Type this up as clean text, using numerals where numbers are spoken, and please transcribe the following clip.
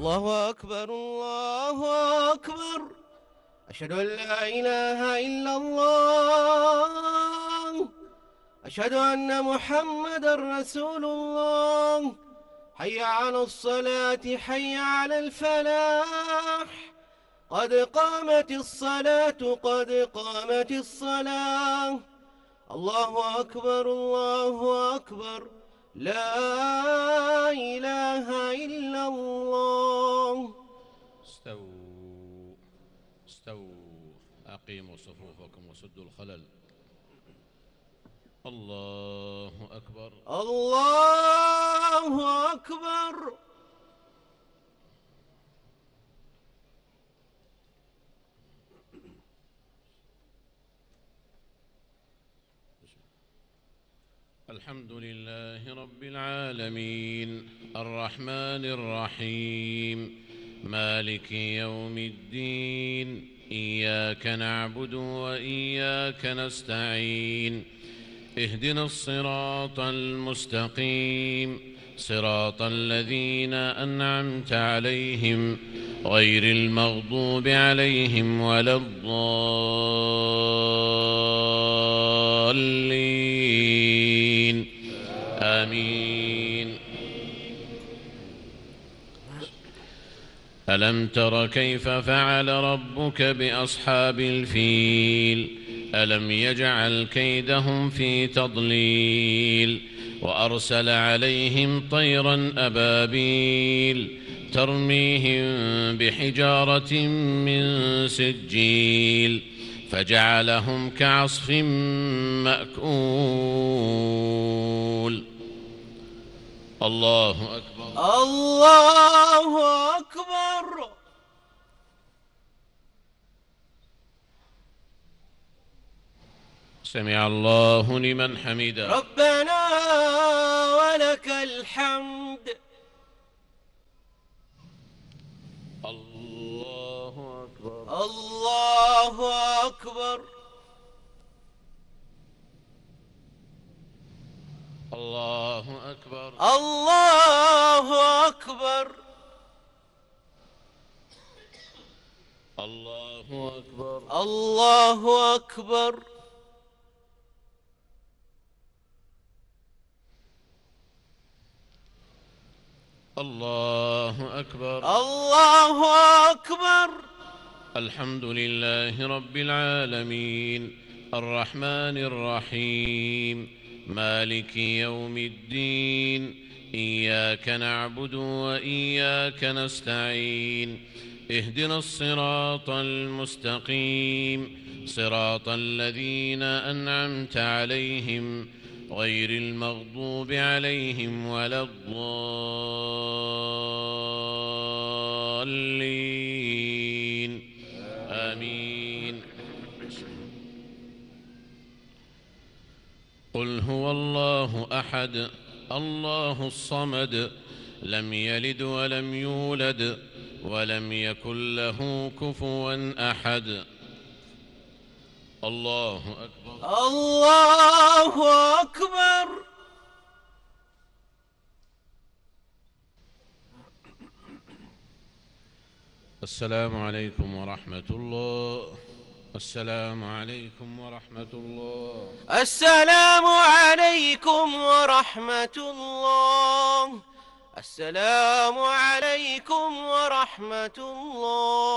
الله أكبر الله أكبر. أشهد أن لا إله إلا الله. أشهد أن محمد رسول الله. حي على الصلاة حي على الفلاح. قد قامت الصلاة قد قامت الصلاة. الله أكبر الله أكبر. لا إله إلا الله. استووا استووا، أقيموا صفوفكم وسدوا الخلل. الله أكبر الله أكبر. الحمد لله رب العالمين الرحمن الرحيم مالك يوم الدين. إياك نعبد وإياك نستعين. اهدنا الصراط المستقيم، صراط الذين أنعمت عليهم غير المغضوب عليهم ولا الضالين. آمين. ألم تر كيف فعل ربك بأصحاب الفيل؟ ألم يجعل كيدهم في تضليل وأرسل عليهم طيرا أبابيل ترميهم بحجارة من سجيل فجعلهم كعصف مأكول. الله أكبر الله أكبر. سمع الله لمن حمده. ربنا ولك الحمد. الله أكبر الله أكبر. الله أكبر الله أكبر. الله أكبر الله أكبر. الله أكبر. الله أكبر. الحمد لله رب العالمين الرحمن الرحيم مالك يوم الدين. إياك نعبد وإياك نستعين. اهدنا الصراط المستقيم، صراط الذين أنعمت عليهم غير المغضوب عليهم ولا الضالين. آمين. قل هو الله أحد الله الصمد لم يلد ولم يولد ولم يكن له كفوا أحد. الله أكبر الله أكبر. السلام عليكم ورحمة الله. السلام عليكم ورحمة الله. السلام عليكم ورحمة الله. السلام عليكم ورحمة الله.